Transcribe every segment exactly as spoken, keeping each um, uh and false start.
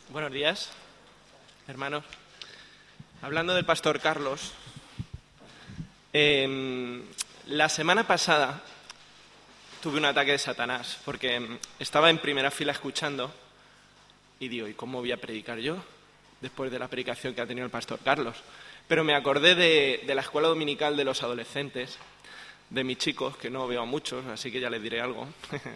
Buenos días, hermanos. Hablando del pastor Carlos, eh, la semana pasada tuve un ataque de Satanás porque estaba en primera fila escuchando y digo, ¿y cómo voy a predicar yo después de la predicación que ha tenido el pastor Carlos? Pero me acordé de, de la escuela dominical de los adolescentes, de mis chicos, que no veo a muchos, así que ya les diré algo.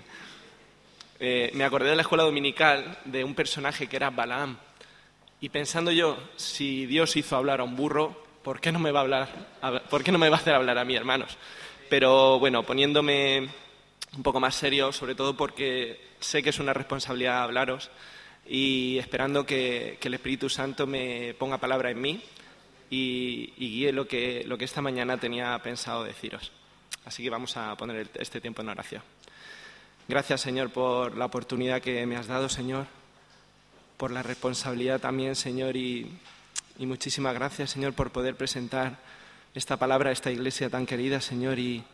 eh, me acordé de la escuela dominical de un personaje que era Balaam. Y pensando yo, si Dios hizo hablar a un burro, ¿por qué no me va a hablar? ¿Por qué no me va a hacer hablar a mí, hermanos? Pero bueno, poniéndome un poco más serio, sobre todo porque sé que es una responsabilidad hablaros y esperando que, que el Espíritu Santo me ponga palabra en mí y, y guíe lo que, lo que esta mañana tenía pensado deciros. Así que vamos a poner este tiempo en oración. Gracias, Señor, por la oportunidad que me has dado, Señor, por la responsabilidad también, Señor, y, y muchísimas gracias, Señor, por poder presentar esta palabra a esta iglesia tan querida, Señor, y,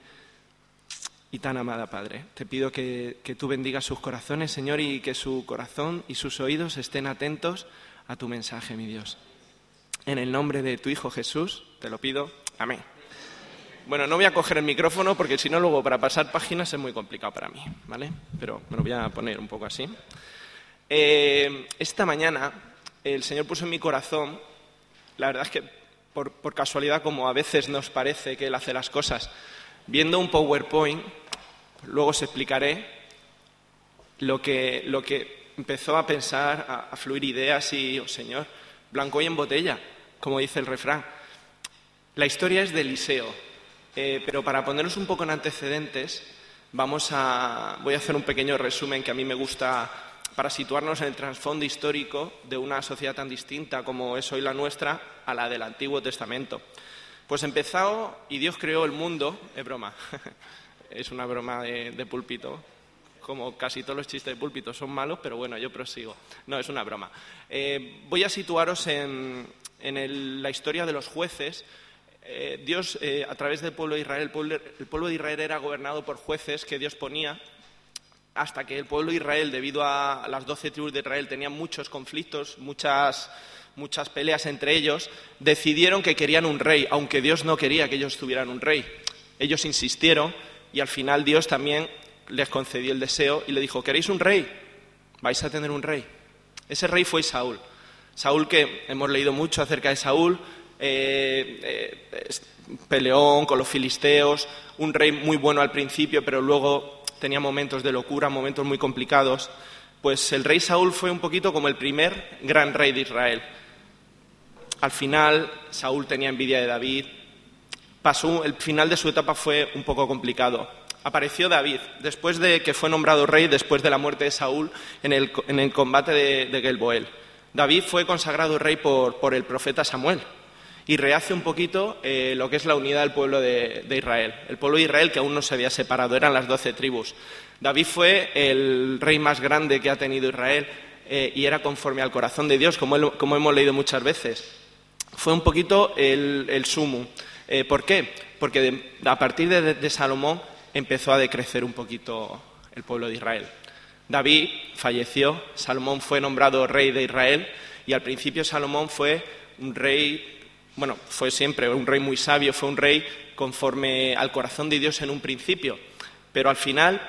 y tan amada, Padre. Te pido que, que tú bendigas sus corazones, Señor, y que su corazón y sus oídos estén atentos a tu mensaje, mi Dios. En el nombre de tu Hijo Jesús, te lo pido. Amén. Bueno, no voy a coger el micrófono porque si no luego para pasar páginas es muy complicado para mí, ¿vale? Pero me lo voy a poner un poco así. Eh, esta mañana el Señor puso en mi corazón, la verdad es que por, por casualidad, como a veces nos parece que Él hace las cosas, viendo un PowerPoint, luego os explicaré lo que, lo que empezó a pensar, a, a fluir ideas y, oh Señor, blanco y en botella, como dice el refrán. La historia es de Eliseo, eh, pero para poneros un poco en antecedentes, vamos a, voy a hacer un pequeño resumen que a mí me gusta para situarnos en el trasfondo histórico de una sociedad tan distinta como es hoy la nuestra a la del Antiguo Testamento. Pues empezó y Dios creó el mundo, es broma, es una broma de, de púlpito, como casi todos los chistes de púlpito son malos, pero bueno, yo prosigo. No, es una broma. Eh, voy a situaros en, en el, la historia de los jueces. Eh, Dios, eh, a través del pueblo de Israel, el pueblo, el pueblo de Israel era gobernado por jueces que Dios ponía, hasta que el pueblo de Israel, debido a las doce tribus de Israel, tenía muchos conflictos, muchas, muchas peleas entre ellos, decidieron que querían un rey, aunque Dios no quería que ellos tuvieran un rey. Ellos insistieron y al final Dios también les concedió el deseo y le dijo, ¿queréis un rey? Vais a tener un rey. Ese rey fue Saúl. Saúl, que hemos leído mucho acerca de Saúl, eh, eh, peleón con los filisteos, un rey muy bueno al principio, pero luego tenía momentos de locura, momentos muy complicados. Pues el rey Saúl fue un poquito como el primer gran rey de Israel. Al final, Saúl tenía envidia de David. Pasó, el final de su etapa fue un poco complicado. Apareció David, después de que fue nombrado rey, después de la muerte de Saúl, en el, en el combate de, de Gilboel. David fue consagrado rey por, por el profeta Samuel y rehace un poquito eh, lo que es la unidad del pueblo de, de Israel. El pueblo de Israel que aún no se había separado, eran las doce tribus. David fue el rey más grande que ha tenido Israel eh, y era conforme al corazón de Dios, como, él, como hemos leído muchas veces. Fue un poquito el, el sumo. Eh, ¿Por qué? Porque de, a partir de, de Salomón empezó a decrecer un poquito el pueblo de Israel. David falleció, Salomón fue nombrado rey de Israel y al principio Salomón fue un rey, bueno, fue siempre un rey muy sabio, fue un rey conforme al corazón de Dios en un principio, pero al final,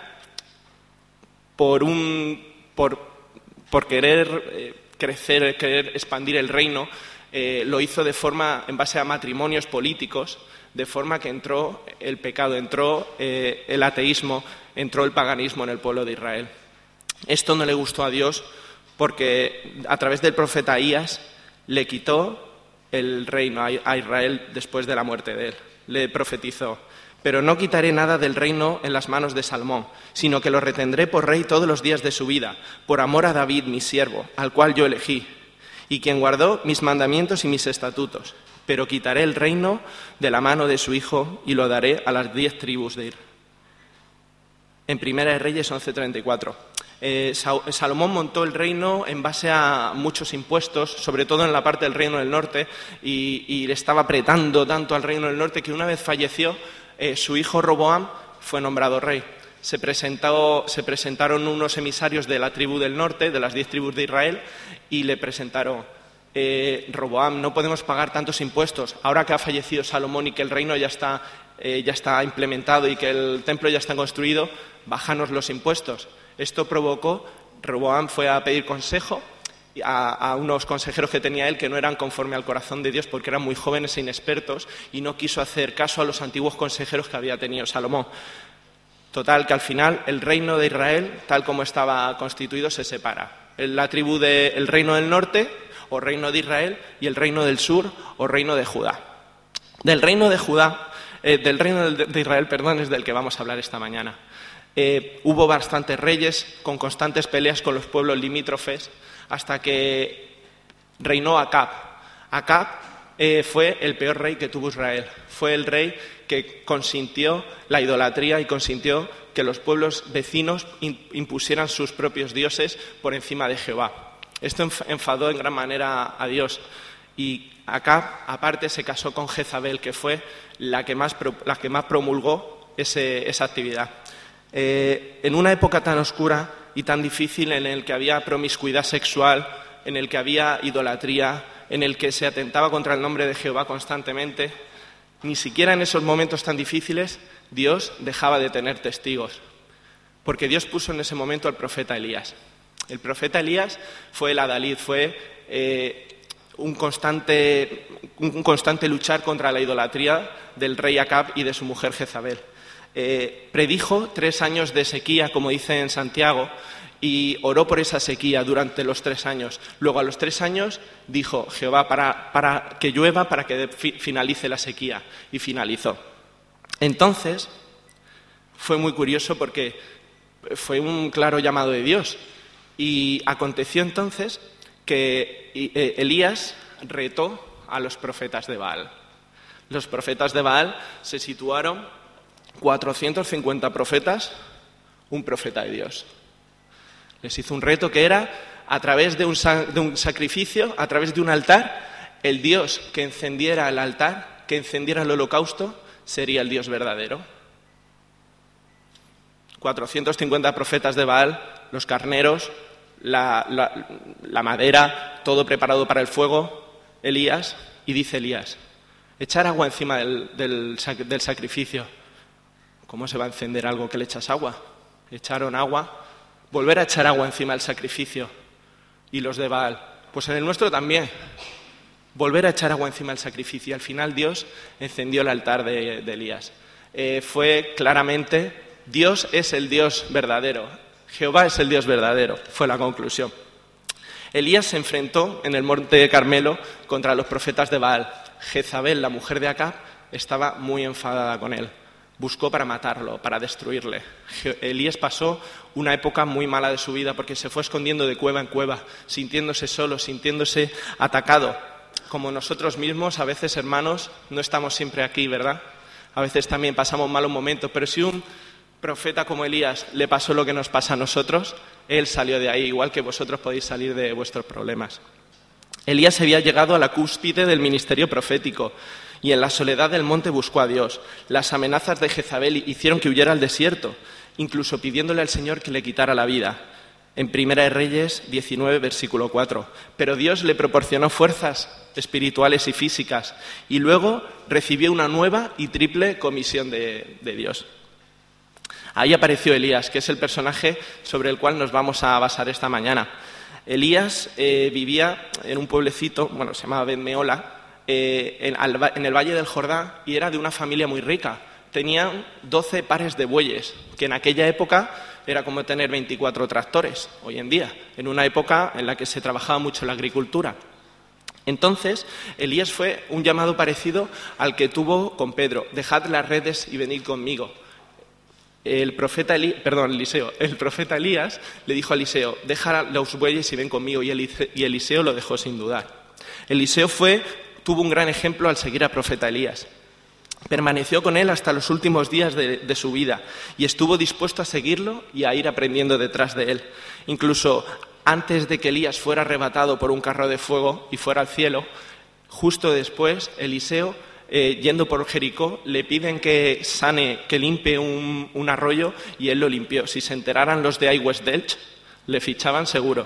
por, un, por, por querer eh, crecer, querer expandir el reino, eh, lo hizo de forma, en base a matrimonios políticos, de forma que entró el pecado, entró eh, el ateísmo, entró el paganismo en el pueblo de Israel. Esto no le gustó a Dios porque a través del profeta Ahías le quitó el reino a Israel después de la muerte de él. Le profetizó, pero no quitaré nada del reino en las manos de Salomón, sino que lo retendré por rey todos los días de su vida, por amor a David, mi siervo, al cual yo elegí, y quien guardó mis mandamientos y mis estatutos. Pero quitaré el reino de la mano de su hijo y lo daré a las diez tribus de Israel. En Primera de Reyes once treinta y cuatro. Eh, Salomón montó el reino en base a muchos impuestos, sobre todo en la parte del reino del norte, y, y le estaba apretando tanto al reino del norte que una vez falleció, eh, su hijo Roboam fue nombrado rey. se, presentó, se presentaron unos emisarios de la tribu del norte, de las diez tribus de Israel, y le presentaron, eh, Roboam, no podemos pagar tantos impuestos. Ahora que ha fallecido Salomón y que el reino ya está, eh, ya está implementado y que el templo ya está construido, bájanos los impuestos. Esto provocó, Roboam fue a pedir consejo A, a unos consejeros que tenía él que no eran conforme al corazón de Dios porque eran muy jóvenes e inexpertos y no quiso hacer caso a los antiguos consejeros que había tenido Salomón. Total, que al final el reino de Israel, tal como estaba constituido, se separa. La tribu del reino del norte, o reino de Israel, y el reino del sur, o reino de Judá. Del reino de Judá, eh, del reino de Israel, perdón, es del que vamos a hablar esta mañana. Eh, hubo bastantes reyes con constantes peleas con los pueblos limítrofes, hasta que reinó Acab. Acab eh, fue el peor rey que tuvo Israel. Fue el rey que consintió la idolatría y consintió que los pueblos vecinos impusieran sus propios dioses por encima de Jehová. Esto enfadó en gran manera a Dios. Y Acab, aparte, se casó con Jezabel, que fue la que más, la que más promulgó ese, esa actividad. Eh, en una época tan oscura y tan difícil, en el que había promiscuidad sexual, en el que había idolatría, en el que se atentaba contra el nombre de Jehová constantemente, ni siquiera en esos momentos tan difíciles Dios dejaba de tener testigos, porque Dios puso en ese momento al profeta Elías. El profeta Elías fue el adalid, fue eh, un, constante, un constante luchar contra la idolatría del rey Acab y de su mujer Jezabel. Eh, predijo tres años de sequía, como dice en Santiago, y oró por esa sequía durante los tres años. Luego, a los tres años, dijo Jehová, para, para que llueva, para que fi, finalice la sequía, y finalizó. Entonces, fue muy curioso porque fue un claro llamado de Dios, y aconteció entonces que Elías retó a los profetas de Baal. Los profetas de Baal se situaron cuatrocientos cincuenta profetas, un profeta de Dios. Les hizo un reto que era, a través de un, de un sacrificio, a través de un altar, el Dios que encendiera el altar, que encendiera el holocausto, sería el Dios verdadero. cuatrocientos cincuenta profetas de Baal, los carneros, la, la, la madera, todo preparado para el fuego, Elías, y dice Elías, echar agua encima del, del, del sacrificio. ¿Cómo se va a encender algo que le echas agua? Echaron agua, volver a echar agua encima del sacrificio. Y los de Baal, pues en el nuestro también, volver a echar agua encima del sacrificio. Y al final Dios encendió el altar de, de Elías. Eh, fue claramente, Dios es el Dios verdadero, Jehová es el Dios verdadero, fue la conclusión. Elías se enfrentó en el monte de Carmelo contra los profetas de Baal. Jezabel, la mujer de Acab, estaba muy enfadada con él. Buscó para matarlo, para destruirle. Elías pasó una época muy mala de su vida porque se fue escondiendo de cueva en cueva, sintiéndose solo, sintiéndose atacado. Como nosotros mismos, a veces, hermanos, no estamos siempre aquí, ¿verdad? A veces también pasamos malos momentos, pero si un profeta como Elías le pasó lo que nos pasa a nosotros, él salió de ahí, igual que vosotros podéis salir de vuestros problemas. Elías había llegado a la cúspide del ministerio profético y en la soledad del monte buscó a Dios. Las amenazas de Jezabel hicieron que huyera al desierto, incluso pidiéndole al Señor que le quitara la vida. En Primera de Reyes diecinueve, versículo cuatro. Pero Dios le proporcionó fuerzas espirituales y físicas y luego recibió una nueva y triple comisión de, de Dios. Ahí apareció Elías, que es el personaje sobre el cual nos vamos a basar esta mañana. Elías eh, vivía en un pueblecito, bueno, se llamaba Bet-Meola, eh, en, al, en el Valle del Jordán, y era de una familia muy rica. Tenían doce pares de bueyes, que en aquella época era como tener veinticuatro tractores, hoy en día, en una época en la que se trabajaba mucho la agricultura. Entonces, Elías fue un llamado parecido al que tuvo con Pedro: dejad las redes y venid conmigo. El profeta Elí, perdón, Eliseo, el profeta Elías le dijo a Eliseo: deja los bueyes y ven conmigo, y Eliseo lo dejó sin dudar. Eliseo fue, tuvo un gran ejemplo al seguir al profeta Elías. Permaneció con él hasta los últimos días de, de su vida y estuvo dispuesto a seguirlo y a ir aprendiendo detrás de él. Incluso antes de que Elías fuera arrebatado por un carro de fuego y fuera al cielo, justo después Eliseo eh, yendo por Jericó, le piden que sane, que limpie un, un arroyo y él lo limpió. Si se enteraran los de iWest Delch, le fichaban seguro.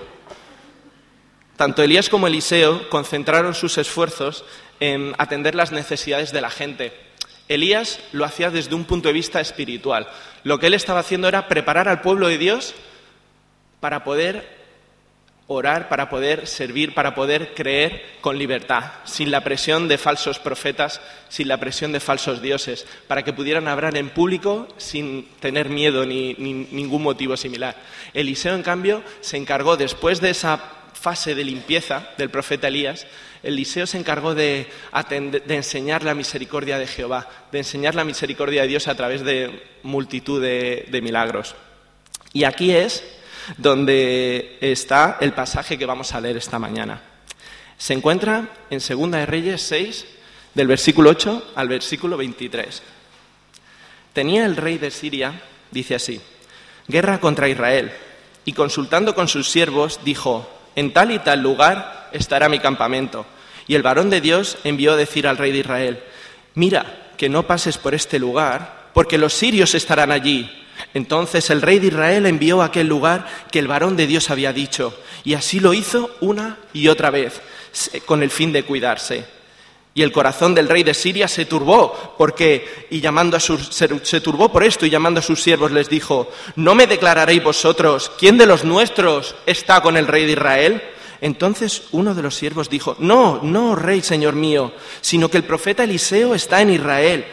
Tanto Elías como Eliseo concentraron sus esfuerzos en atender las necesidades de la gente. Elías lo hacía desde un punto de vista espiritual. Lo que él estaba haciendo era preparar al pueblo de Dios para poder orar, para poder servir, para poder creer con libertad, sin la presión de falsos profetas, sin la presión de falsos dioses, para que pudieran hablar en público sin tener miedo ni, ni ningún motivo similar. Eliseo, en cambio, se encargó, después de esa fase de limpieza del profeta Elías, Eliseo se encargó de, atender, de enseñar la misericordia de Jehová, de enseñar la misericordia de Dios a través de multitud de, de milagros. Y aquí es donde está el pasaje que vamos a leer esta mañana. Se encuentra en Segunda de Reyes seis, del versículo ocho al versículo veintitrés. Tenía el rey de Siria, dice así, guerra contra Israel, y consultando con sus siervos, dijo, en tal y tal lugar estará mi campamento. Y el varón de Dios envió a decir al rey de Israel, mira, que no pases por este lugar, porque los sirios estarán allí. Entonces el rey de Israel envió a aquel lugar que el varón de Dios había dicho, y así lo hizo una y otra vez, con el fin de cuidarse. Y el corazón del rey de Siria se turbó, porque, y llamando a sus, se, se turbó por esto, y llamando a sus siervos les dijo, ¿no me declararéis vosotros quién de los nuestros está con el rey de Israel? Entonces uno de los siervos dijo, no, no, rey, señor mío, sino que el profeta Eliseo está en Israel,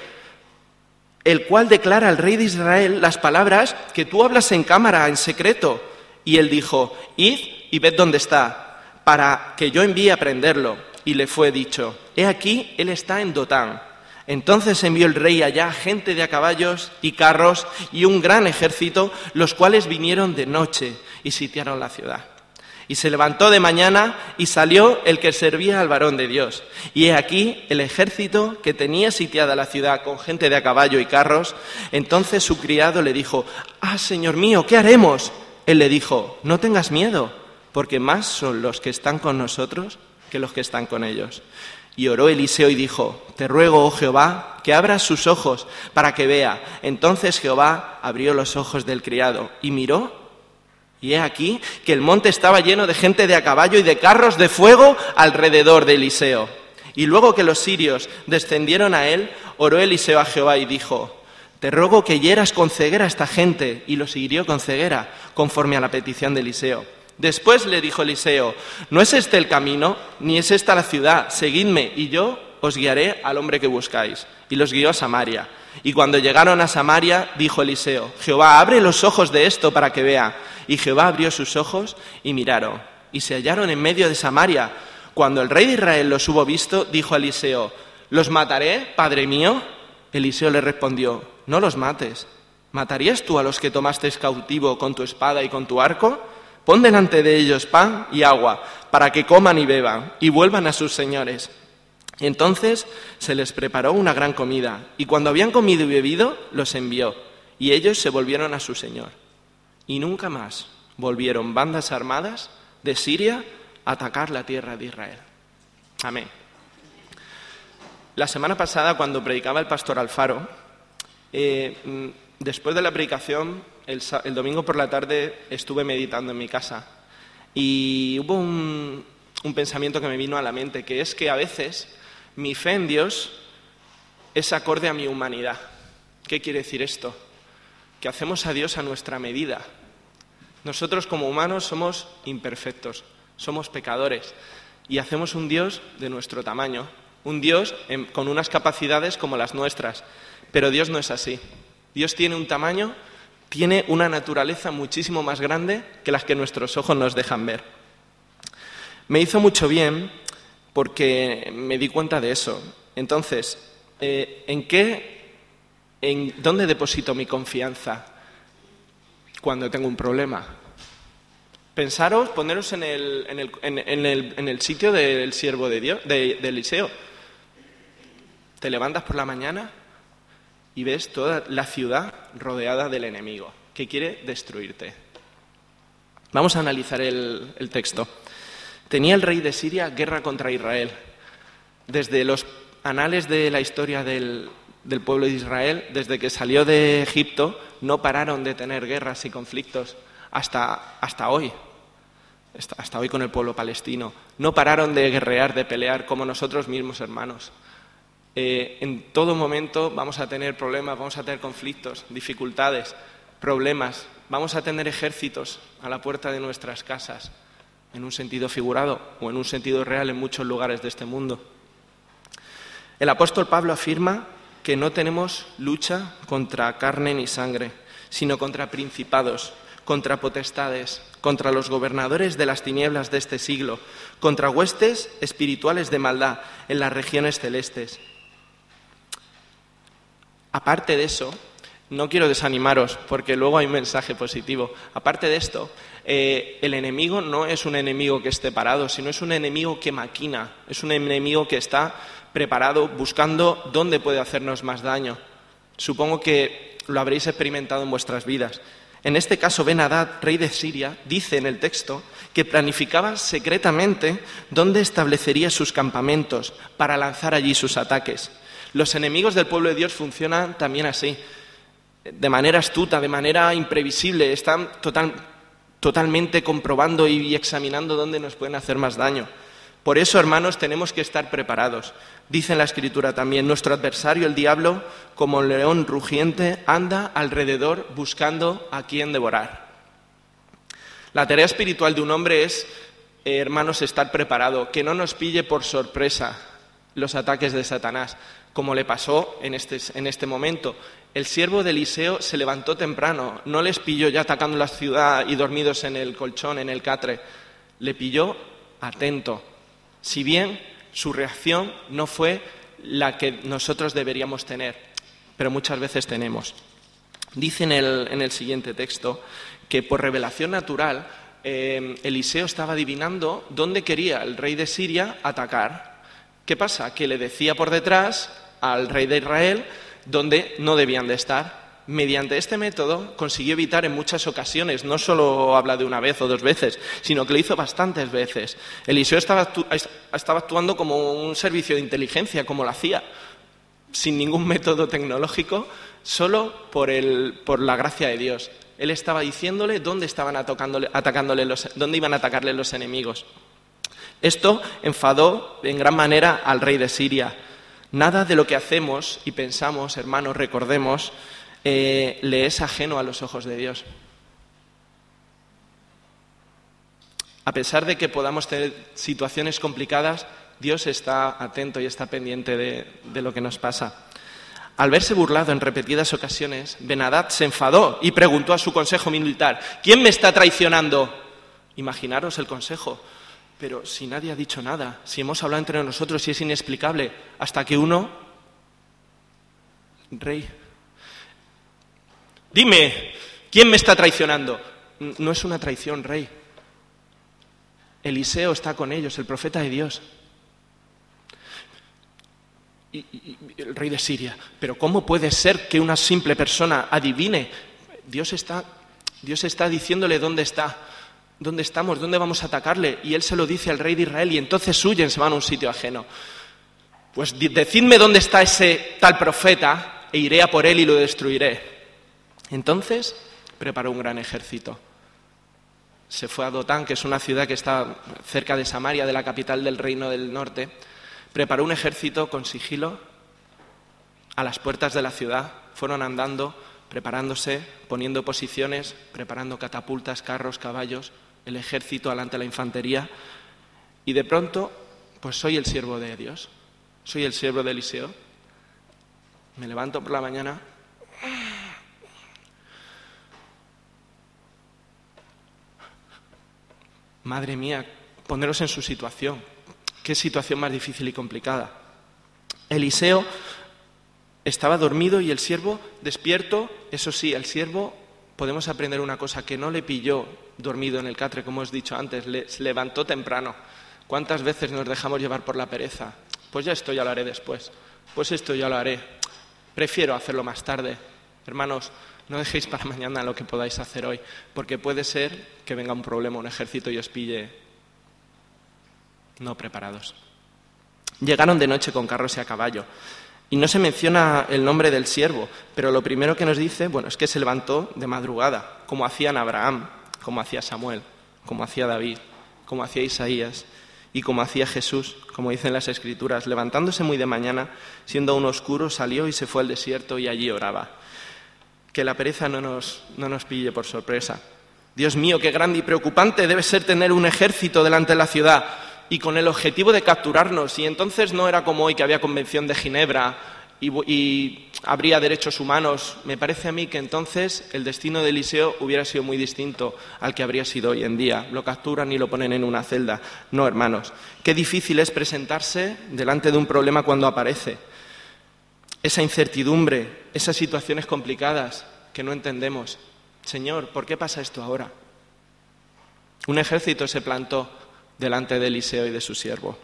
el cual declara al rey de Israel las palabras que tú hablas en cámara, en secreto. Y él dijo, id y ved dónde está, para que yo envíe a prenderlo. Y le fue dicho, he aquí, él está en Dotán. Entonces envió el rey allá gente de a caballos y carros y un gran ejército, los cuales vinieron de noche y sitiaron la ciudad. Y se levantó de mañana y salió el que servía al varón de Dios. Y he aquí el ejército que tenía sitiada la ciudad con gente de a caballo y carros. Entonces su criado le dijo, ah, señor mío, ¿qué haremos? Él le dijo, no tengas miedo, porque más son los que están con nosotros que los que están con ellos. Y oró Eliseo y dijo, te ruego, oh Jehová, que abras sus ojos para que vea. Entonces Jehová abrió los ojos del criado y miró. Y he aquí que el monte estaba lleno de gente de a caballo y de carros de fuego alrededor de Eliseo. Y luego que los sirios descendieron a él, oró Eliseo a Jehová y dijo, te ruego que hieras con ceguera a esta gente. Y los hirió con ceguera, conforme a la petición de Eliseo. Después le dijo Eliseo, no es este el camino, ni es esta la ciudad, seguidme, y yo os guiaré al hombre que buscáis. Y los guió a Samaria. Y cuando llegaron a Samaria, dijo Eliseo, Jehová, abre los ojos de esto para que vea. Y Jehová abrió sus ojos y miraron, y se hallaron en medio de Samaria. Cuando el rey de Israel los hubo visto, dijo a Eliseo, ¿los mataré, padre mío? Eliseo le respondió, no los mates. ¿Matarías tú a los que tomaste cautivo con tu espada y con tu arco? Pon delante de ellos pan y agua, para que coman y beban, y vuelvan a sus señores. Y entonces se les preparó una gran comida, y cuando habían comido y bebido, los envió, y ellos se volvieron a su señor. Y nunca más volvieron bandas armadas de Siria a atacar la tierra de Israel. Amén. La semana pasada, cuando predicaba el pastor Alfaro, eh, después de la predicación, el, el domingo por la tarde estuve meditando en mi casa y hubo un, un pensamiento que me vino a la mente, que es que a veces mi fe en Dios es acorde a mi humanidad. ¿Qué quiere decir esto? Que hacemos a Dios a nuestra medida. Nosotros como humanos somos imperfectos, somos pecadores y hacemos un Dios de nuestro tamaño, un Dios en, con unas capacidades como las nuestras, pero Dios no es así. Dios tiene un tamaño, tiene una naturaleza muchísimo más grande que las que nuestros ojos nos dejan ver. Me hizo mucho bien porque me di cuenta de eso. Entonces, eh, ¿en qué, en dónde deposito mi confianza cuando tengo un problema? Pensaros, poneros en el, en el, en, en el, en el sitio del siervo de Dios, de, de Eliseo. Te levantas por la mañana y ves toda la ciudad rodeada del enemigo, que quiere destruirte. Vamos a analizar el, el texto. Tenía el rey de Siria guerra contra Israel. Desde los anales de la historia del, del pueblo de Israel, desde que salió de Egipto, no pararon de tener guerras y conflictos hasta, hasta hoy. Hasta hoy con el pueblo palestino. No pararon de guerrear, de pelear, como nosotros mismos, hermanos. Eh, en todo momento vamos a tener problemas, vamos a tener conflictos, dificultades, problemas. Vamos a tener ejércitos a la puerta de nuestras casas, en un sentido figurado o en un sentido real en muchos lugares de este mundo. El apóstol Pablo afirma que no tenemos lucha contra carne ni sangre, sino contra principados, contra potestades, contra los gobernadores de las tinieblas de este siglo, contra huestes espirituales de maldad en las regiones celestes. Aparte de eso, no quiero desanimaros, porque luego hay un mensaje positivo. Aparte de esto, eh, el enemigo no es un enemigo que esté parado, sino es un enemigo que maquina, es un enemigo que está preparado, buscando dónde puede hacernos más daño. Supongo que lo habréis experimentado en vuestras vidas. En este caso, Ben-Hadad, rey de Siria, dice en el texto que planificaba secretamente dónde establecería sus campamentos para lanzar allí sus ataques. Los enemigos del pueblo de Dios funcionan también así, de manera astuta, de manera imprevisible, están total, totalmente comprobando y examinando dónde nos pueden hacer más daño. Por eso, hermanos, tenemos que estar preparados. Dice en la Escritura también, nuestro adversario, el diablo, como un león rugiente, anda alrededor buscando a quien devorar. La tarea espiritual de un hombre es, eh, hermanos, estar preparado, que no nos pille por sorpresa los ataques de Satanás, como le pasó en este, en este momento. El siervo de Eliseo se levantó temprano, no les pilló ya atacando la ciudad y dormidos en el colchón, en el catre, le pilló atento. Si bien su reacción no fue la que nosotros deberíamos tener, pero muchas veces tenemos. Dice en el, en el siguiente texto que por revelación natural eh, Eliseo estaba adivinando dónde quería el rey de Siria atacar. ¿Qué pasa? Que le decía por detrás al rey de Israel dónde no debían de estar. Mediante este método consiguió evitar en muchas ocasiones, no solo habla de una vez o dos veces, sino que lo hizo bastantes veces. Eliseo estaba, actu- estaba actuando como un servicio de inteligencia, como lo hacía, sin ningún método tecnológico, solo por, el, por la gracia de Dios. Él estaba diciéndole dónde, estaban atacándole, atacándole los, dónde iban a atacarle los enemigos. Esto enfadó en gran manera al rey de Siria. Nada de lo que hacemos y pensamos, hermanos, recordemos, Eh, le es ajeno a los ojos de Dios. A pesar de que podamos tener situaciones complicadas, Dios está atento y está pendiente de, de lo que nos pasa. Al verse burlado en repetidas ocasiones, Ben-Hadad se enfadó y preguntó a su consejo militar: ¿quién me está traicionando? Imaginaros el consejo. Pero si nadie ha dicho nada, si hemos hablado entre nosotros y es inexplicable, hasta que uno, rey, dime, ¿quién me está traicionando? No es una traición, rey. Eliseo está con ellos, el profeta de Dios. Y, y, y el rey de Siria. Pero ¿cómo puede ser que una simple persona adivine? Dios está, Dios está diciéndole dónde está, dónde estamos, dónde vamos a atacarle. Y él se lo dice al rey de Israel y entonces huyen, se van a un sitio ajeno. Pues decidme dónde está ese tal profeta e iré a por él y lo destruiré. Entonces preparó un gran ejército. Se fue a Dotán, que es una ciudad que está cerca de Samaria, de la capital del reino del norte. Preparó un ejército con sigilo a las puertas de la ciudad. Fueron andando, preparándose, poniendo posiciones, preparando catapultas, carros, caballos, el ejército delante de la infantería. Y de pronto, pues soy el siervo de Dios, soy el siervo de Eliseo. Me levanto por la mañana. Madre mía, poneros en su situación. Qué situación más difícil y complicada. Eliseo estaba dormido y el siervo despierto. Eso sí, el siervo, podemos aprender una cosa, que no le pilló dormido en el catre, como os he dicho antes, le, se levantó temprano. ¿Cuántas veces nos dejamos llevar por la pereza? Pues ya esto ya lo haré después. Pues esto ya lo haré. Prefiero hacerlo más tarde. Hermanos, no dejéis para mañana lo que podáis hacer hoy, porque puede ser que venga un problema, un ejército y os pille no preparados. Llegaron de noche con carros y a caballo. Y no se menciona el nombre del siervo, pero lo primero que nos dice, bueno, es que se levantó de madrugada, como hacían Abraham, como hacía Samuel, como hacía David, como hacía Isaías y como hacía Jesús, como dicen las Escrituras. Levantándose muy de mañana, siendo aún oscuro, salió y se fue al desierto y allí oraba. Que la pereza no nos, no nos pille por sorpresa. Dios mío, qué grande y preocupante debe ser tener un ejército delante de la ciudad y con el objetivo de capturarnos. Y entonces no era como hoy que había Convención de Ginebra y, y habría derechos humanos. Me parece a mí que entonces el destino de Eliseo hubiera sido muy distinto al que habría sido hoy en día. Lo capturan y lo ponen en una celda. No, hermanos. Qué difícil es presentarse delante de un problema cuando aparece. Esa incertidumbre, esas situaciones complicadas que no entendemos. Señor, ¿por qué pasa esto ahora? Un ejército se plantó delante de Eliseo y de su siervo.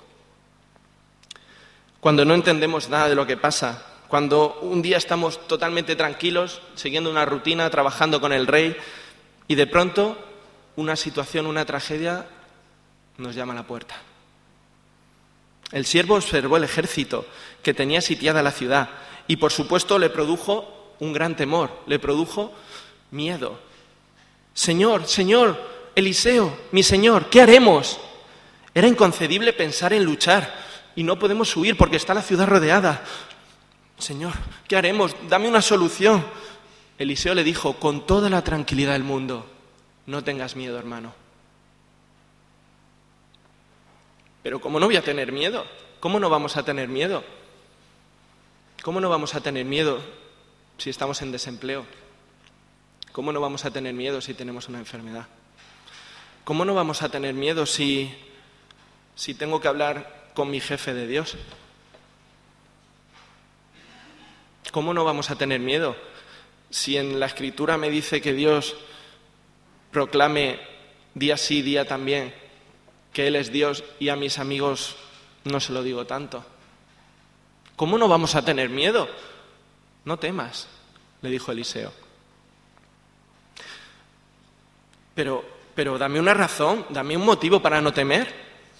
Cuando no entendemos nada de lo que pasa, cuando un día estamos totalmente tranquilos, siguiendo una rutina, trabajando con el rey, y de pronto una situación, una tragedia, nos llama a la puerta. El siervo observó el ejército que tenía sitiada la ciudad y, por supuesto, le produjo un gran temor, le produjo miedo. Señor, Señor, Eliseo, mi Señor, ¿qué haremos? Era inconcebible pensar en luchar y no podemos huir porque está la ciudad rodeada. Señor, ¿qué haremos? Dame una solución. Eliseo le dijo, con toda la tranquilidad del mundo, no tengas miedo, hermano. Pero ¿cómo no voy a tener miedo? ¿Cómo no vamos a tener miedo? ¿Cómo no vamos a tener miedo si estamos en desempleo? ¿Cómo no vamos a tener miedo si tenemos una enfermedad? ¿Cómo no vamos a tener miedo si, si tengo que hablar con mi jefe de Dios? ¿Cómo no vamos a tener miedo si en la Escritura me dice que Dios proclame día sí, día también, que Él es Dios y a mis amigos no se lo digo tanto? ¿Cómo no vamos a tener miedo? No temas, le dijo Eliseo. Pero, pero dame una razón, dame un motivo para no temer.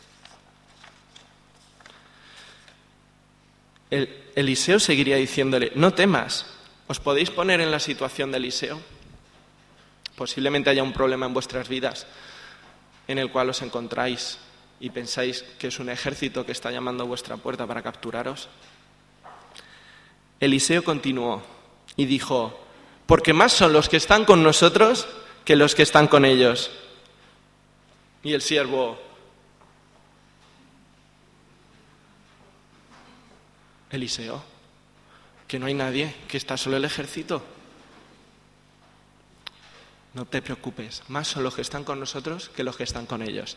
El, Eliseo seguiría diciéndole, no temas. ¿Os podéis poner en la situación de Eliseo? Posiblemente haya un problema en vuestras vidas en el cual os encontráis y pensáis que es un ejército que está llamando a vuestra puerta para capturaros. Eliseo continuó y dijo, porque más son los que están con nosotros que los que están con ellos. Y el siervo, Eliseo, que no hay nadie, que está solo el ejército. No te preocupes, más son los que están con nosotros que los que están con ellos.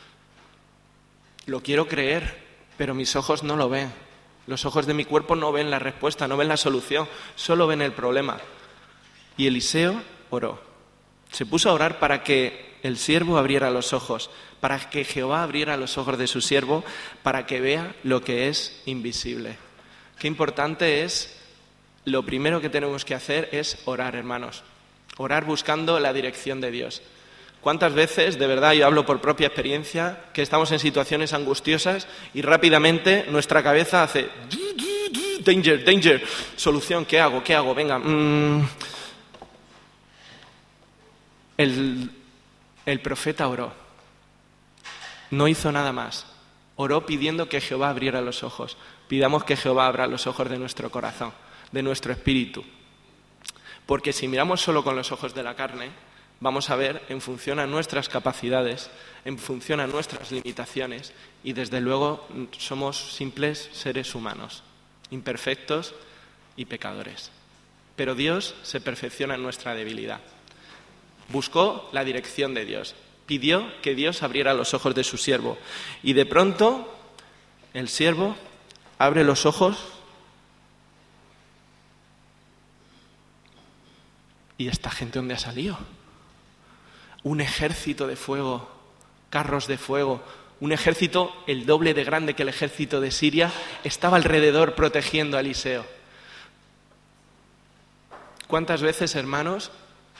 Lo quiero creer, pero mis ojos no lo ven. Los ojos de mi cuerpo no ven la respuesta, no ven la solución, solo ven el problema. Y Eliseo oró. Se puso a orar para que el siervo abriera los ojos, para que Jehová abriera los ojos de su siervo, para que vea lo que es invisible. Qué importante es, lo primero que tenemos que hacer es orar, hermanos. Orar buscando la dirección de Dios. ¿Cuántas veces, de verdad, yo hablo por propia experiencia, que estamos en situaciones angustiosas y rápidamente nuestra cabeza hace danger, danger, solución, ¿qué hago? ¿Qué hago? Venga. Mm. El, el profeta oró. No hizo nada más. Oró pidiendo que Jehová abriera los ojos. Pidamos que Jehová abra los ojos de nuestro corazón, de nuestro espíritu. Porque si miramos solo con los ojos de la carne, vamos a ver en función a nuestras capacidades, en función a nuestras limitaciones y desde luego somos simples seres humanos, imperfectos y pecadores. Pero Dios se perfecciona en nuestra debilidad. Buscó la dirección de Dios, pidió que Dios abriera los ojos de su siervo y de pronto el siervo abre los ojos y esta gente ¿dónde ha salido? Un ejército de fuego, carros de fuego, un ejército el doble de grande que el ejército de Siria estaba alrededor protegiendo a Eliseo. ¿Cuántas veces, hermanos,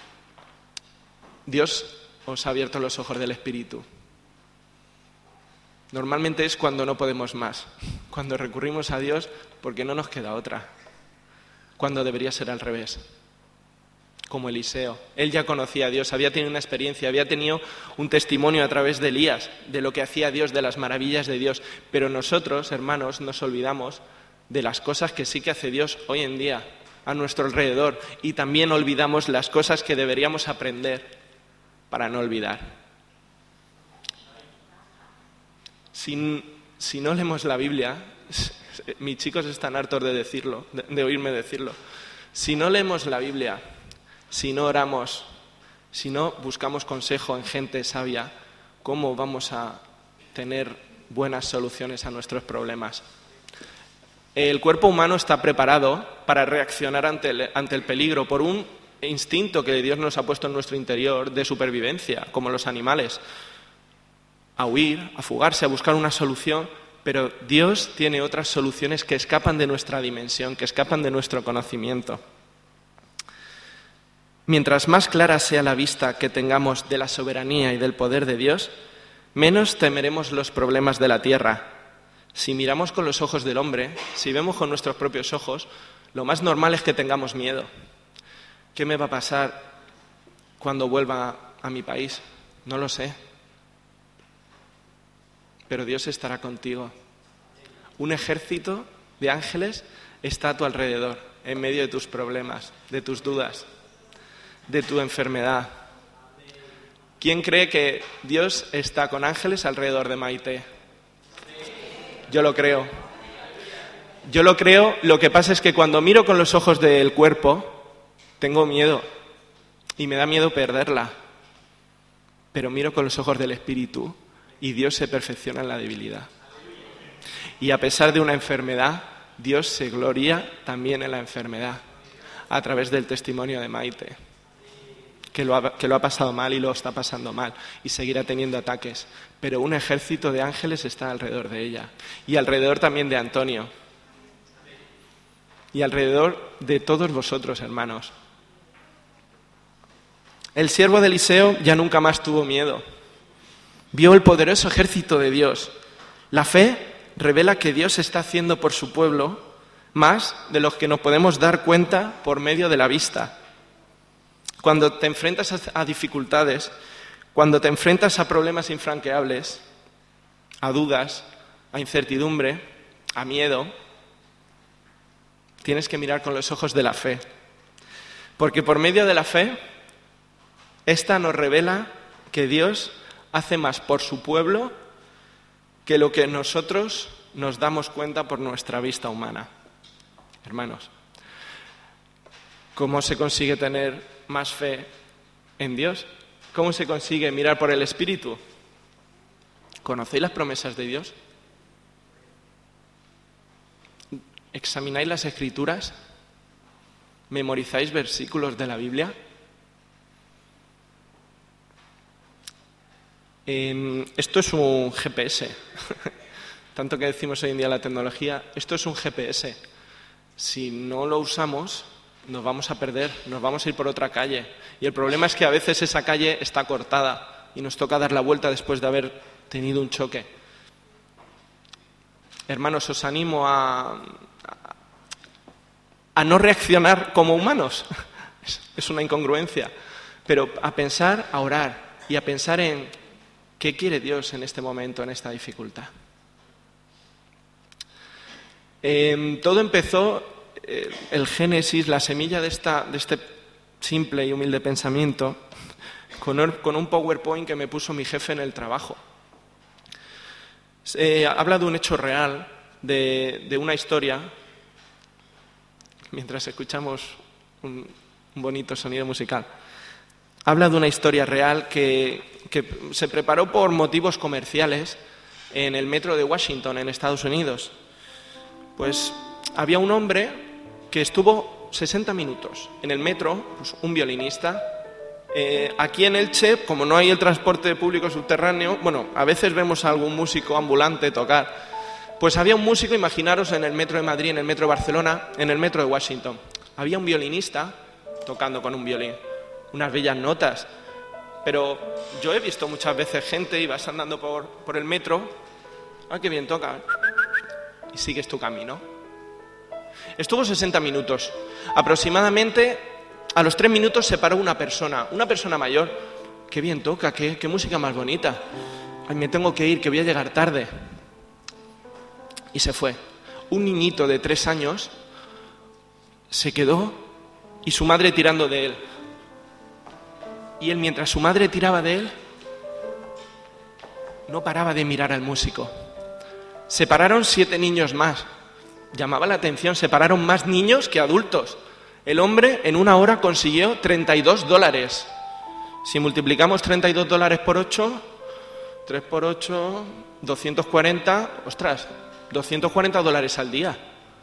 Dios os ha abierto los ojos del Espíritu? Normalmente es cuando no podemos más, cuando recurrimos a Dios porque no nos queda otra, cuando debería ser al revés. Como Eliseo. Él ya conocía a Dios, había tenido una experiencia, había tenido un testimonio a través de Elías, de lo que hacía Dios, de las maravillas de Dios. Pero nosotros, hermanos, nos olvidamos de las cosas que sí que hace Dios hoy en día a nuestro alrededor y también olvidamos las cosas que deberíamos aprender para no olvidar. Si, si no leemos la Biblia, mis chicos están hartos de decirlo, de, de oírme decirlo. Si no leemos la Biblia, si no oramos, si no buscamos consejo en gente sabia, ¿cómo vamos a tener buenas soluciones a nuestros problemas? El cuerpo humano está preparado para reaccionar ante el, ante el peligro por un instinto que Dios nos ha puesto en nuestro interior de supervivencia, como los animales, a huir, a fugarse, a buscar una solución, pero Dios tiene otras soluciones que escapan de nuestra dimensión, que escapan de nuestro conocimiento. Mientras más clara sea la vista que tengamos de la soberanía y del poder de Dios, menos temeremos los problemas de la tierra. Si miramos con los ojos del hombre, si vemos con nuestros propios ojos, lo más normal es que tengamos miedo. ¿Qué me va a pasar cuando vuelva a mi país? No lo sé. Pero Dios estará contigo. Un ejército de ángeles está a tu alrededor, en medio de tus problemas, de tus dudas, de tu enfermedad. ¿Quién cree que Dios está con ángeles alrededor de Maite? Yo lo creo. Yo lo creo, lo que pasa es que cuando miro con los ojos del cuerpo, tengo miedo y me da miedo perderla. Pero miro con los ojos del Espíritu y Dios se perfecciona en la debilidad. Y a pesar de una enfermedad, Dios se gloria también en la enfermedad, a través del testimonio de Maite. Que lo, ha, que lo ha pasado mal y lo está pasando mal y seguirá teniendo ataques, pero un ejército de ángeles está alrededor de ella y alrededor también de Antonio y alrededor de todos vosotros, hermanos. El siervo de Eliseo ya nunca más tuvo miedo, vio el poderoso ejército de Dios. La fe revela que Dios está haciendo por su pueblo más de lo que nos podemos dar cuenta por medio de la vista. Cuando te enfrentas a dificultades, cuando te enfrentas a problemas infranqueables, a dudas, a incertidumbre, a miedo, tienes que mirar con los ojos de la fe. Porque por medio de la fe, esta nos revela que Dios hace más por su pueblo que lo que nosotros nos damos cuenta por nuestra vista humana. Hermanos, ¿cómo se consigue tener más fe en Dios? ¿Cómo se consigue mirar por el Espíritu? ¿Conocéis las promesas de Dios? ¿Examináis las Escrituras? ¿Memorizáis versículos de la Biblia? Eh, esto es un G P S. Tanto que decimos hoy en día la tecnología, esto es un G P S. Si no lo usamos, nos vamos a perder, nos vamos a ir por otra calle. Y el problema es que a veces esa calle está cortada y nos toca dar la vuelta después de haber tenido un choque. Hermanos, os animo a, a, a no reaccionar como humanos. Es, es una incongruencia. Pero a pensar, a orar y a pensar en qué quiere Dios en este momento, en esta dificultad. Eh, todo empezó... el génesis, la semilla de, esta, de este simple y humilde pensamiento, con, con un PowerPoint que me puso mi jefe en el trabajo. Eh, habla de un hecho real, de, de una historia, mientras escuchamos un, un bonito sonido musical. Habla de una historia real que, que se preparó por motivos comerciales en el metro de Washington, en Estados Unidos. Pues había un hombre que estuvo sesenta minutos en el metro, pues un violinista. Eh, aquí en Elche, como no hay el transporte público subterráneo, bueno, a veces vemos a algún músico ambulante tocar. Pues había un músico, imaginaros, en el metro de Madrid, en el metro de Barcelona, en el metro de Washington. Había un violinista tocando con un violín, unas bellas notas. Pero yo he visto muchas veces gente, y vas andando por, por el metro, ¡ah, qué bien toca! y sigues tu camino. Estuvo sesenta minutos. Aproximadamente a los tres minutos se paró una persona, una persona mayor. Qué bien toca, qué, qué música más bonita. Ay, me tengo que ir, que voy a llegar tarde. Y se fue. Un niñito de tres años se quedó y su madre tirando de él. Y él, mientras su madre tiraba de él, no paraba de mirar al músico. Se pararon siete niños más. Llamaba la atención, se pararon más niños que adultos. El hombre en una hora consiguió treinta y dos dólares. Si multiplicamos treinta y dos dólares por ocho, tres por ocho, doscientos cuarenta, ostras, doscientos cuarenta dólares al día.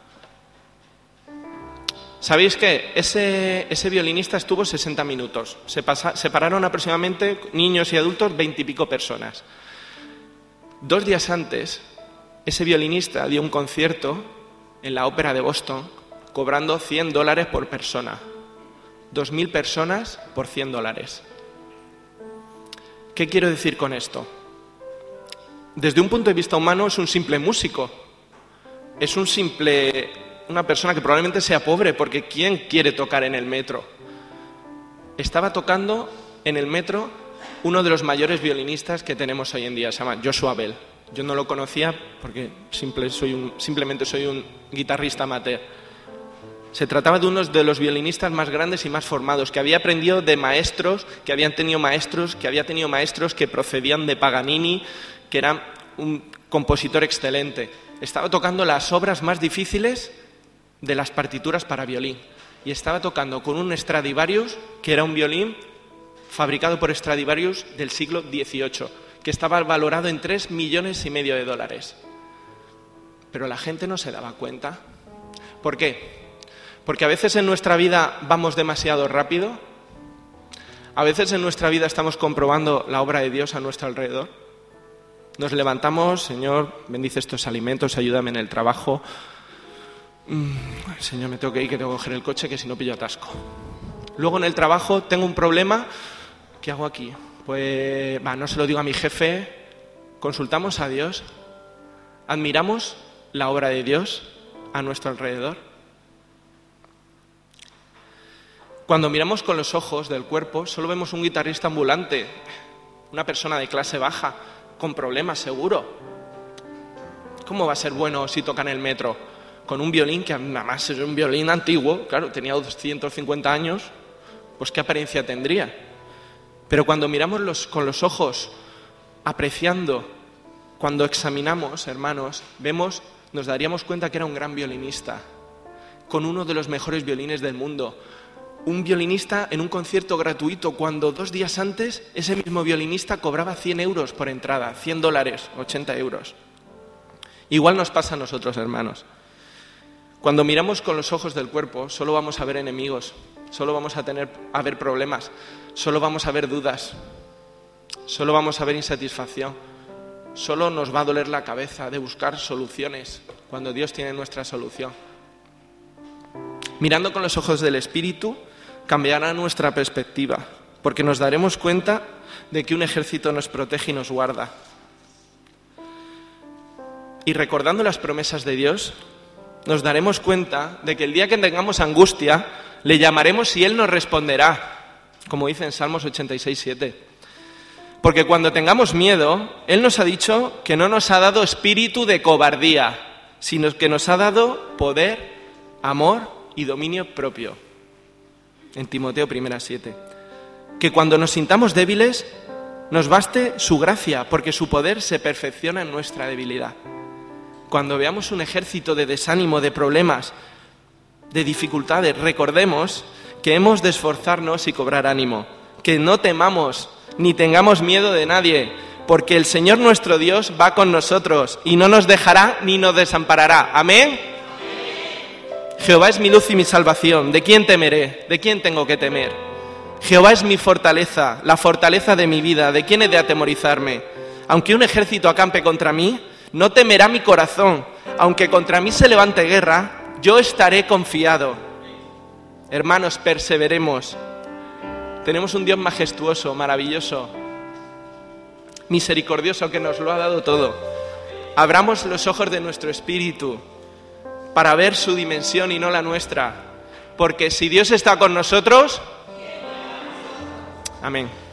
¿Sabéis qué? Ese, ese violinista estuvo sesenta minutos. Se, pasa, se pararon aproximadamente niños y adultos veintipico personas. Dos días antes, ese violinista dio un concierto en la Ópera de Boston, cobrando cien dólares por persona. Dos mil personas por cien dólares. ¿Qué quiero decir con esto? Desde un punto de vista humano es un simple músico. Es un simple, una persona que probablemente sea pobre, porque ¿quién quiere tocar en el metro? Estaba tocando en el metro uno de los mayores violinistas que tenemos hoy en día, se llama Joshua Bell. Yo no lo conocía porque simple soy un, simplemente soy un guitarrista amateur. Se trataba de uno de los violinistas más grandes y más formados, que había aprendido de maestros, que habían tenido maestros, que había tenido maestros que procedían de Paganini, que era un compositor excelente. Estaba tocando las obras más difíciles de las partituras para violín. Y estaba tocando con un Stradivarius, que era un violín fabricado por Stradivarius del siglo dieciocho, que estaba valorado en tres millones y medio de dólares. Pero la gente no se daba cuenta. ¿Por qué? Porque a veces en nuestra vida vamos demasiado rápido. A veces en nuestra vida estamos comprobando la obra de Dios a nuestro alrededor. Nos levantamos, Señor, bendice estos alimentos, ayúdame en el trabajo. Mm, Señor, me tengo que ir, que tengo que coger el coche, que si no pillo atasco. Luego en el trabajo tengo un problema. ¿Qué hago aquí? Pues va, no se lo digo a mi jefe. Consultamos a Dios. Admiramos la obra de Dios a nuestro alrededor. Cuando miramos con los ojos del cuerpo, solo vemos un guitarrista ambulante, una persona de clase baja, con problemas seguro. ¿Cómo va a ser bueno si toca en el metro? Con un violín que además es un violín antiguo, claro, tenía doscientos cincuenta años, pues ¿qué apariencia tendría? Pero cuando miramos los, con los ojos, apreciando, cuando examinamos, hermanos, vemos, nos daríamos cuenta que era un gran violinista, con uno de los mejores violines del mundo. Un violinista en un concierto gratuito, cuando dos días antes ese mismo violinista cobraba cien euros por entrada, cien dólares, ochenta euros. Igual nos pasa a nosotros, hermanos. Cuando miramos con los ojos del cuerpo, solo vamos a ver enemigos, solo vamos a tener a ver problemas, solo vamos a ver dudas, solo vamos a ver insatisfacción, solo nos va a doler la cabeza de buscar soluciones, cuando Dios tiene nuestra solución. Mirando con los ojos del Espíritu, cambiará nuestra perspectiva, porque nos daremos cuenta de que un ejército nos protege y nos guarda. Y recordando las promesas de Dios, nos daremos cuenta de que el día que tengamos angustia, le llamaremos y Él nos responderá, como dice en Salmos ochenta y seis, siete. Porque cuando tengamos miedo, Él nos ha dicho que no nos ha dado espíritu de cobardía, sino que nos ha dado poder, amor y dominio propio. En Timoteo primera siete. Que cuando nos sintamos débiles, nos baste su gracia, porque su poder se perfecciona en nuestra debilidad. Cuando veamos un ejército de desánimo, de problemas, de dificultades, recordemos que hemos de esforzarnos y cobrar ánimo, que no temamos ni tengamos miedo de nadie, porque el Señor nuestro Dios va con nosotros y no nos dejará ni nos desamparará. ¿Amén? Jehová es mi luz y mi salvación. ¿De quién temeré? ¿De quién tengo que temer? Jehová es mi fortaleza, la fortaleza de mi vida. ¿De quién he de atemorizarme? Aunque un ejército acampe contra mí, no temerá mi corazón. Aunque contra mí se levante guerra, yo estaré confiado. Hermanos, perseveremos. Tenemos un Dios majestuoso, maravilloso, misericordioso, que nos lo ha dado todo. abramos los ojos de nuestro espíritu para ver su dimensión y no la nuestra. Porque si Dios está con nosotros... Amén.